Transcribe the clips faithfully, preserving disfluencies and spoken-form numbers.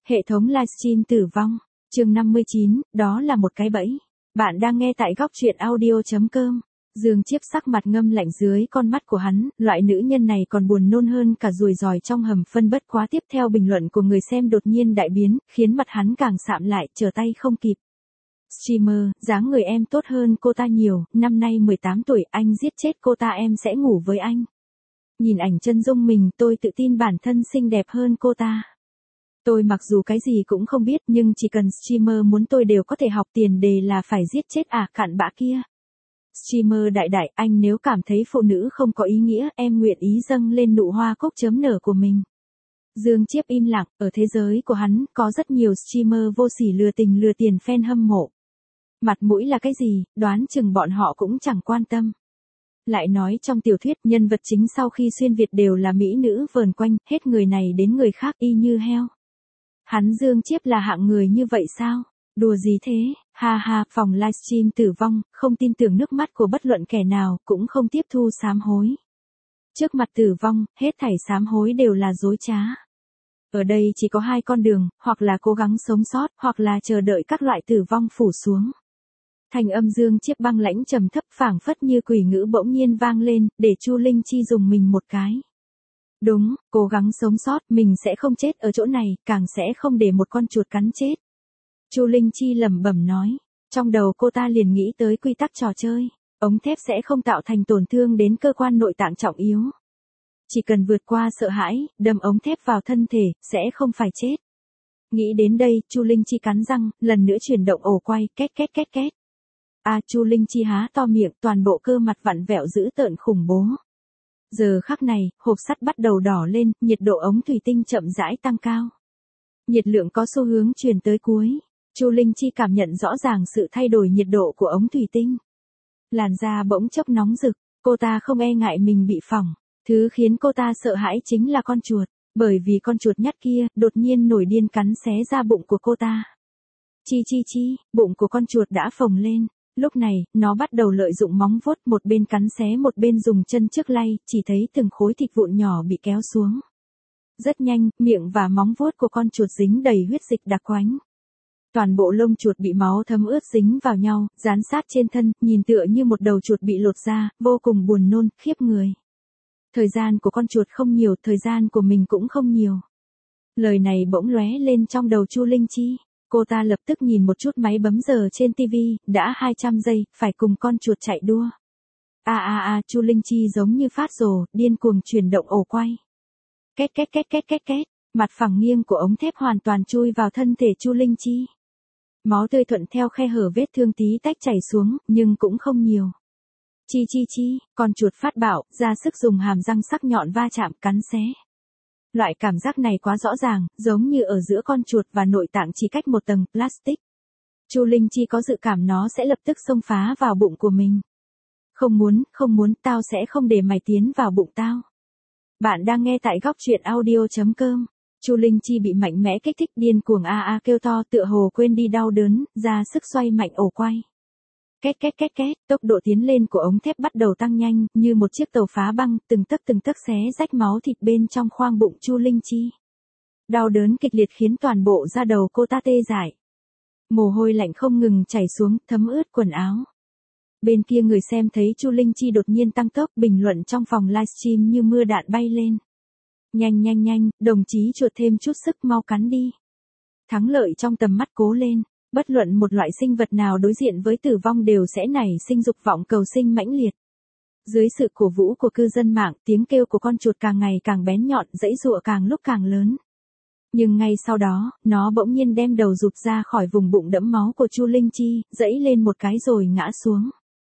Hệ thống livestream tử vong. Chương năm mươi chín, đó là một cái bẫy. Bạn đang nghe tại góc truyện audio chấm com. Dương Chiếp sắc mặt ngâm lạnh dưới con mắt của hắn, loại nữ nhân này còn buồn nôn hơn cả ruồi giòi trong hầm phân. Bất quá tiếp theo bình luận của người xem đột nhiên đại biến, khiến mặt hắn càng sạm lại, trở tay không kịp. Streamer, dáng người em tốt hơn cô ta nhiều, năm nay mười tám tuổi, anh giết chết cô ta em sẽ ngủ với anh. Nhìn ảnh chân dung mình, tôi tự tin bản thân xinh đẹp hơn cô ta. Tôi mặc dù cái gì cũng không biết nhưng chỉ cần streamer muốn tôi đều có thể học, tiền đề là phải giết chết à cặn bã kia. Streamer đại đại, anh nếu cảm thấy phụ nữ không có ý nghĩa, em nguyện ý dâng lên nụ hoa cúc chấm nở của mình. Dương Chiếp im lặng, ở thế giới của hắn, có rất nhiều streamer vô sỉ lừa tình lừa tiền fan hâm mộ. Mặt mũi là cái gì, đoán chừng bọn họ cũng chẳng quan tâm. Lại nói trong tiểu thuyết, nhân vật chính sau khi xuyên Việt đều là mỹ nữ vờn quanh, hết người này đến người khác y như heo. Hắn Dương Chiếp là hạng người như vậy sao? Đùa gì thế? Ha ha, phòng livestream tử vong, không tin tưởng nước mắt của bất luận kẻ nào, cũng không tiếp thu sám hối. Trước mặt tử vong, hết thảy sám hối đều là dối trá. Ở đây chỉ có hai con đường, hoặc là cố gắng sống sót, hoặc là chờ đợi các loại tử vong phủ xuống. Thành âm Dương Chiếp băng lãnh trầm thấp phảng phất như quỷ ngữ bỗng nhiên vang lên, để Chu Linh Chi dùng mình một cái. Đúng, cố gắng sống sót, mình sẽ không chết ở chỗ này, càng sẽ không để một con chuột cắn chết. Chu Linh Chi lẩm bẩm nói, trong đầu cô ta liền nghĩ tới quy tắc trò chơi, ống thép sẽ không tạo thành tổn thương đến cơ quan nội tạng trọng yếu. Chỉ cần vượt qua sợ hãi, đâm ống thép vào thân thể, sẽ không phải chết. Nghĩ đến đây, Chu Linh Chi cắn răng, lần nữa chuyển động ổ quay, két két két két. À, Chu Linh Chi há to miệng, toàn bộ cơ mặt vặn vẹo dữ tợn khủng bố. Giờ khắc này, hộp sắt bắt đầu đỏ lên, nhiệt độ ống thủy tinh chậm rãi tăng cao. Nhiệt lượng có xu hướng truyền tới cuối. Chu Linh Chi cảm nhận rõ ràng sự thay đổi nhiệt độ của ống thủy tinh. Làn da bỗng chốc nóng rực, cô ta không e ngại mình bị phỏng. Thứ khiến cô ta sợ hãi chính là con chuột, bởi vì con chuột nhắt kia đột nhiên nổi điên cắn xé ra bụng của cô ta. Chi chi chi, bụng của con chuột đã phồng lên. Lúc này, nó bắt đầu lợi dụng móng vuốt, một bên cắn xé một bên dùng chân trước lay, chỉ thấy từng khối thịt vụn nhỏ bị kéo xuống. Rất nhanh, miệng và móng vuốt của con chuột dính đầy huyết dịch đặc quánh. Toàn bộ lông chuột bị máu thấm ướt dính vào nhau, dán sát trên thân, nhìn tựa như một đầu chuột bị lột ra, vô cùng buồn nôn, khiếp người. Thời gian của con chuột không nhiều, thời gian của mình cũng không nhiều. Lời này bỗng lóe lên trong đầu Chu Linh Chi. Cô ta lập tức nhìn một chút máy bấm giờ trên tivi, đã hai trăm giây, phải cùng con chuột chạy đua. A a a, Chu Linh Chi giống như phát rồ, điên cuồng chuyển động ổ quay. Két két két két két két, mặt phẳng nghiêng của ống thép hoàn toàn chui vào thân thể Chu Linh Chi. Máu tươi thuận theo khe hở vết thương tí tách chảy xuống, nhưng cũng không nhiều. Chi chi chi, con chuột phát bạo, ra sức dùng hàm răng sắc nhọn va chạm, cắn xé. Loại cảm giác này quá rõ ràng, giống như ở giữa con chuột và nội tạng chỉ cách một tầng plastic. Chu Linh Chi có dự cảm nó sẽ lập tức xông phá vào bụng của mình. Không muốn, không muốn, tao sẽ không để mày tiến vào bụng tao. Bạn đang nghe tại góc truyện audio chấm com. Chu Linh Chi bị mạnh mẽ kích thích, điên cuồng a a kêu to, tựa hồ quên đi đau đớn, ra sức xoay mạnh ổ quay. Két két két két, tốc độ tiến lên của ống thép bắt đầu tăng nhanh, như một chiếc tàu phá băng, từng tấc từng tấc xé rách máu thịt bên trong khoang bụng Chu Linh Chi. Đau đớn kịch liệt khiến toàn bộ da đầu cô ta tê dại. Mồ hôi lạnh không ngừng chảy xuống, thấm ướt quần áo. Bên kia người xem thấy Chu Linh Chi đột nhiên tăng tốc, bình luận trong phòng livestream như mưa đạn bay lên. Nhanh nhanh nhanh, đồng chí chuột thêm chút sức, mau cắn đi. Thắng lợi trong tầm mắt, cố lên. Bất luận một loại sinh vật nào đối diện với tử vong đều sẽ nảy sinh dục vọng cầu sinh mãnh liệt. Dưới sự cổ vũ của cư dân mạng, tiếng kêu của con chuột càng ngày càng bén nhọn, giãy giụa càng lúc càng lớn. Nhưng ngay sau đó, nó bỗng nhiên đem đầu rụt ra khỏi vùng bụng đẫm máu của Chu Linh Chi, giãy lên một cái rồi ngã xuống.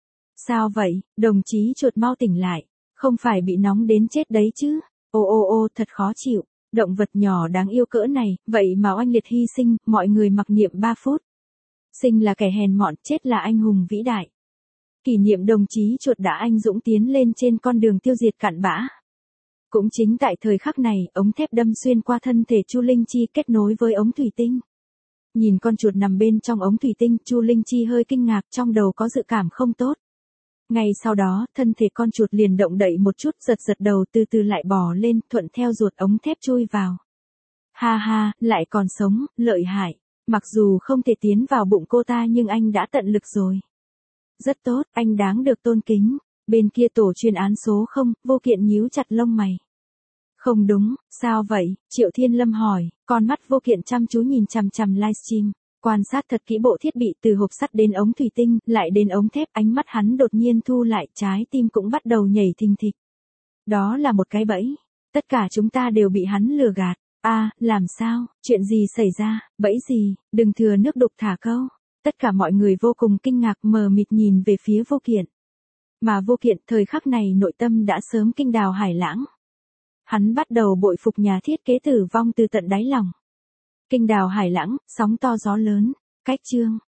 Sao vậy, đồng chí chuột mau tỉnh lại, không phải bị nóng đến chết đấy chứ? Ô ô ô, thật khó chịu. Động vật nhỏ đáng yêu cỡ này, vậy mà oanh liệt hy sinh, mọi người mặc niệm ba phút. Sinh là kẻ hèn mọn, chết là anh hùng vĩ đại. Kỷ niệm đồng chí chuột đã anh dũng tiến lên trên con đường tiêu diệt cặn bã. Cũng chính tại thời khắc này, ống thép đâm xuyên qua thân thể Chu Linh Chi kết nối với ống thủy tinh. Nhìn con chuột nằm bên trong ống thủy tinh, Chu Linh Chi hơi kinh ngạc, trong đầu có dự cảm không tốt. Ngay sau đó, thân thể con chuột liền động đậy một chút, giật giật đầu, từ từ lại bò lên, thuận theo ruột ống thép chui vào. Ha ha, lại còn sống, lợi hại. Mặc dù không thể tiến vào bụng cô ta nhưng anh đã tận lực rồi. Rất tốt, anh đáng được tôn kính. Bên kia tổ chuyên án số không, Vô Kiện nhíu chặt lông mày. Không đúng, sao vậy? Triệu Thiên Lâm hỏi, con mắt Vô Kiện chăm chú nhìn chằm chằm livestream, quan sát thật kỹ bộ thiết bị từ hộp sắt đến ống thủy tinh, lại đến ống thép, ánh mắt hắn đột nhiên thu lại, trái tim cũng bắt đầu nhảy thình thịch. Đó là một cái bẫy, tất cả chúng ta đều bị hắn lừa gạt. A, à, làm sao, chuyện gì xảy ra, bẫy gì, đừng thừa nước đục thả câu. Tất cả mọi người vô cùng kinh ngạc mờ mịt nhìn về phía Vô Kiện. Mà Vô Kiện thời khắc này nội tâm đã sớm kinh đào hải lãng. Hắn bắt đầu bội phục nhà thiết kế Tử Vong từ tận đáy lòng. Kinh đào hải lãng, sóng to gió lớn, cách chương.